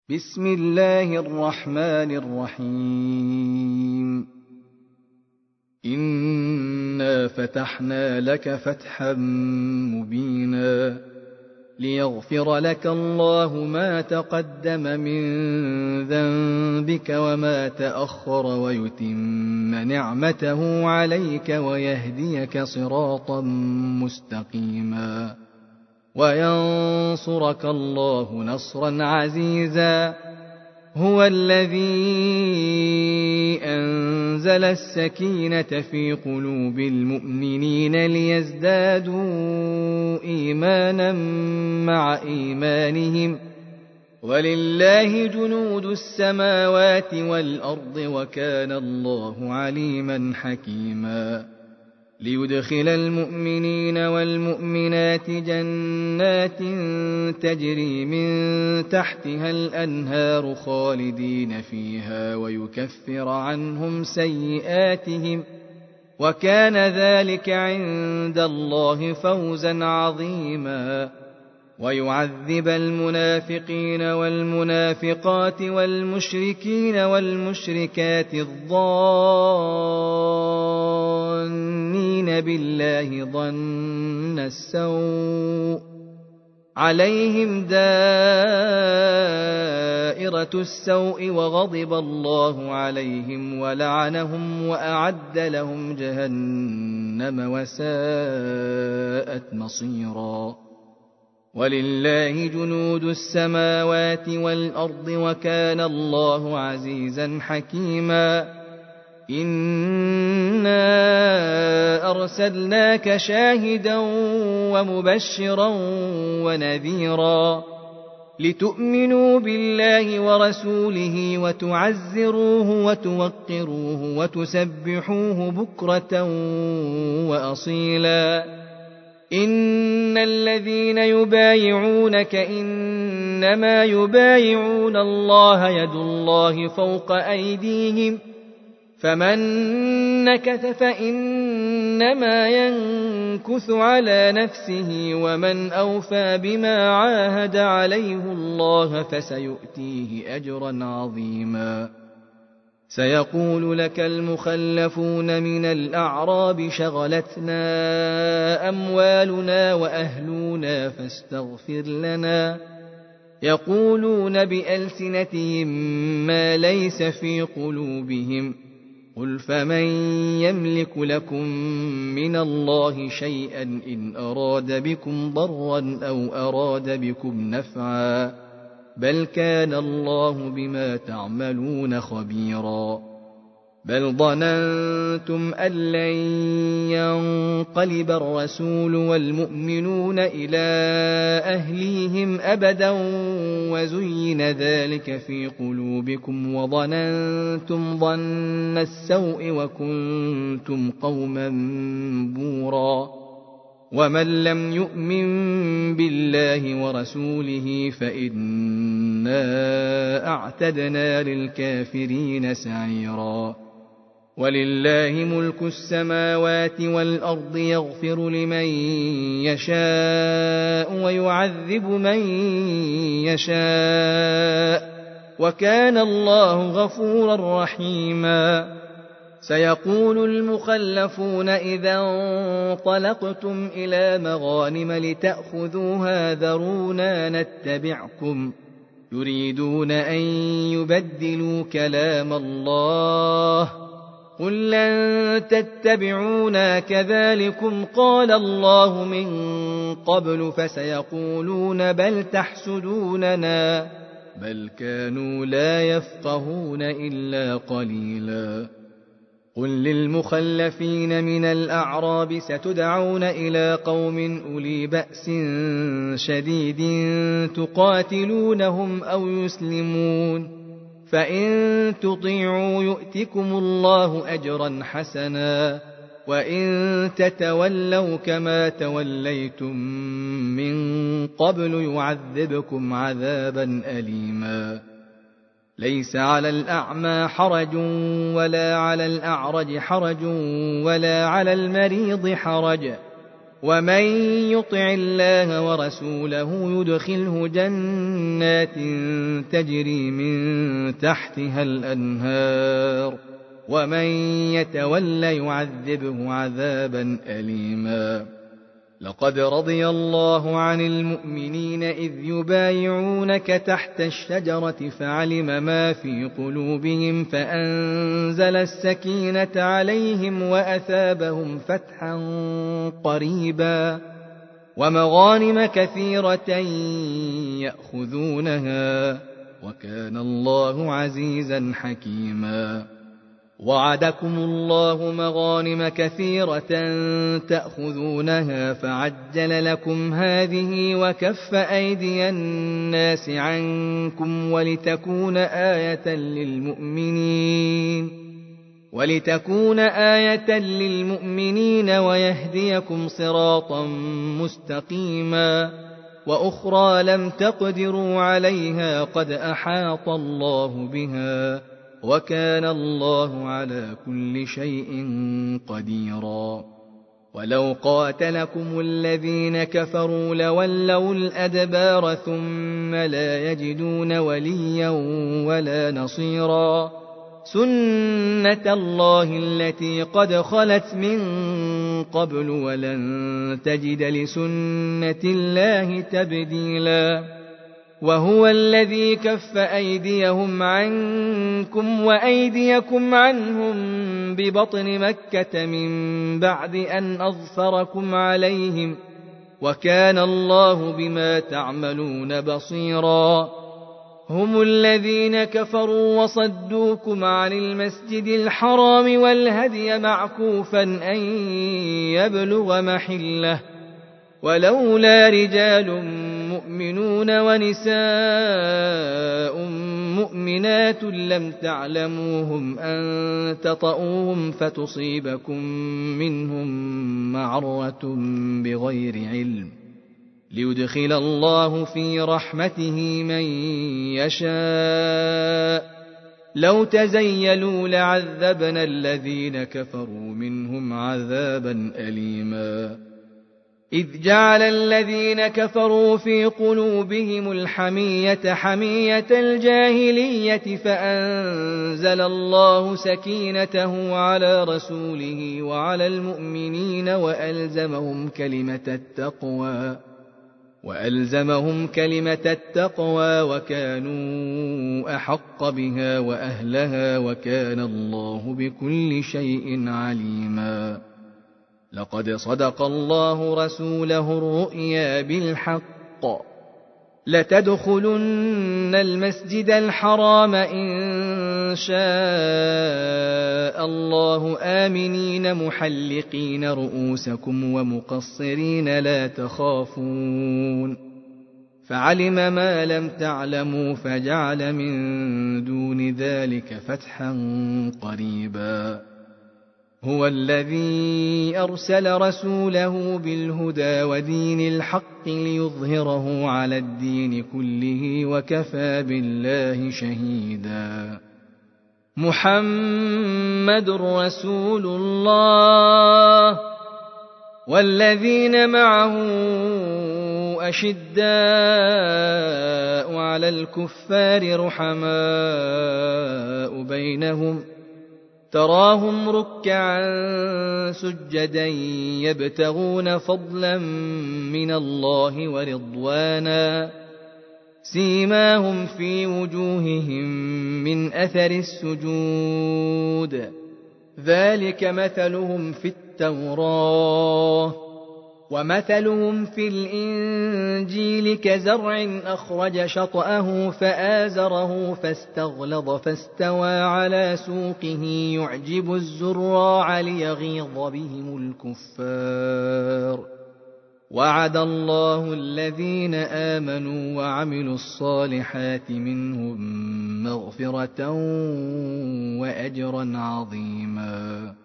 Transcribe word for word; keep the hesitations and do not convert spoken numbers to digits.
بسم الله الرحمن الرحيم. إنا فتحنا لك فتحا مبينا ليغفر لك الله ما تقدم من ذنبك وما تأخر ويتم نعمته عليك ويهديك صراطا مستقيما وينصرك الله نصرا عزيزا. هو الذي أنزل السكينة في قلوب المؤمنين ليزدادوا إيمانا مع إيمانهم ولله جنود السماوات والأرض وكان الله عليما حكيما. ليدخل المؤمنين والمؤمنات جنات تجري من تحتها الأنهار خالدين فيها ويكفر عنهم سيئاتهم وكان ذلك عند الله فوزا عظيما. ويعذب المنافقين والمنافقات والمشركين والمشركات الظانين بالله ظن السوء عليهم دائرة السوء وغضب الله عليهم ولعنهم وأعد لهم جهنم وساءت مصيرا. ولله جنود السماوات والأرض وكان الله عزيزا حكيما. إنا أرسلناك شاهدا ومبشرا ونذيرا لتؤمنوا بالله ورسوله وتعزروه وتوقروه وتسبحوه بكرة وأصيلا. إن الذين يبايعونك إنما يبايعون الله يد الله فوق أيديهم فمن نكث فإنما ينكث على نفسه ومن أوفى بما عاهد عليه الله فسيؤتيه أجرا عظيما. سيقول لك المخلفون من الأعراب شغلتنا أموالنا وأهلنا فاستغفر لنا يقولون بألسنتهم ما ليس في قلوبهم قل فمن يملك لكم من الله شيئا إن أراد بكم ضرا أو أراد بكم نفعا بل كان الله بما تعملون خبيرا. بل ظننتم أن لن ينقلب الرسول والمؤمنون إلى أهليهم أبدا وزين ذلك في قلوبكم وظننتم ظن السوء وكنتم قوما بورا. ومن لم يؤمن بالله ورسوله فإنا أعتدنا للكافرين سعيرا. ولله ملك السماوات والأرض يغفر لمن يشاء ويعذب من يشاء وكان الله غفورا رحيما. سيقول المخلفون إذا انطلقتم إلى مغانم لتأخذوها ذرونا نتبعكم يريدون أن يبدلوا كلام الله قل لن تتبعونا كذلكم قال الله من قبل فسيقولون بل تحسدوننا بل كانوا لا يفقهون إلا قليلا. قل للمخلفين من الأعراب ستدعون إلى قوم أولي بأس شديد تقاتلونهم أو يسلمون فإن تطيعوا يؤتكم الله أجرا حسنا وإن تتولوا كما توليتم من قبل يعذبكم عذابا أليما. ليس على الأعمى حرج ولا على الأعرج حرج ولا على المريض حرج ومن يطع الله ورسوله يدخله جنات تجري من تحتها الأنهار ومن يتول يعذبه عذابا أليما. لقد رضي الله عن المؤمنين إذ يبايعونك تحت الشجرة فعلم ما في قلوبهم فأنزل السكينة عليهم وأثابهم فتحا قريبا ومغانم كثيرة يأخذونها وكان الله عزيزا حكيما. وعدكم الله مغانم كثيرة تأخذونها فعجل لكم هذه وكف أيدي الناس عنكم ولتكون آية للمؤمنين ولتكون آية للمؤمنين ويهديكم صراطا مستقيما. وأخرى لم تقدروا عليها قد أحاط الله بها وكان الله على كل شيء قديرا. ولو قاتلكم الذين كفروا لولوا الأدبار ثم لا يجدون وليا ولا نصيرا. سنة الله التي قد خلت من قبل ولن تجد لسنة الله تبديلا. وهو الذي كف أيديهم عنكم وأيديكم عنهم ببطن مكة من بعد أن أظفركم عليهم وكان الله بما تعملون بصيرا. هم الذين كفروا وصدوكم عن المسجد الحرام والهدي معكوفا أن يبلغ محله ولولا رجال مؤمنون ونساء مؤمنات لم تعلموهم أن تطؤوهم فتصيبكم منهم معرة بغير علم ليدخل الله في رحمته من يشاء. لو تزيلوا لعذبنا الذين كفروا منهم عذابا أليما. إذ جعل الذين كفروا في قلوبهم الحمية حمية الجاهلية فأنزل الله سكينته على رسوله وعلى المؤمنين وألزمهم كلمة التقوى وألزمهم كلمة التقوى وكانوا أحق بها وأهلها وكان الله بكل شيء عليما. لقد صدق الله رسوله الرؤيا بالحق لتدخلن المسجد الحرام إن شاء الله آمنين محلقين رؤوسكم ومقصرين لا تخافون فعلم ما لم تعلموا فجعل من دون ذلك فتحا قريبا. هو الذي أرسل رسوله بالهدى ودين الحق ليظهره على الدين كله وكفى بالله شهيدا. محمد رسول الله والذين معه أشداء على الكفار رحماء بينهم تراهم ركعا سجدا يبتغون فضلا من الله ورضوانا سيماهم في وجوههم من أثر السجود ذلك مثلهم في التوراة ومثلهم في الإنجيل كزرع أخرج شطأه فآزره فاستغلظ فاستوى على سوقه يعجب الزراع ليغيظ بهم الكفار. وعد الله الذين آمنوا وعملوا الصالحات منهم مغفرة وأجرا عظيما.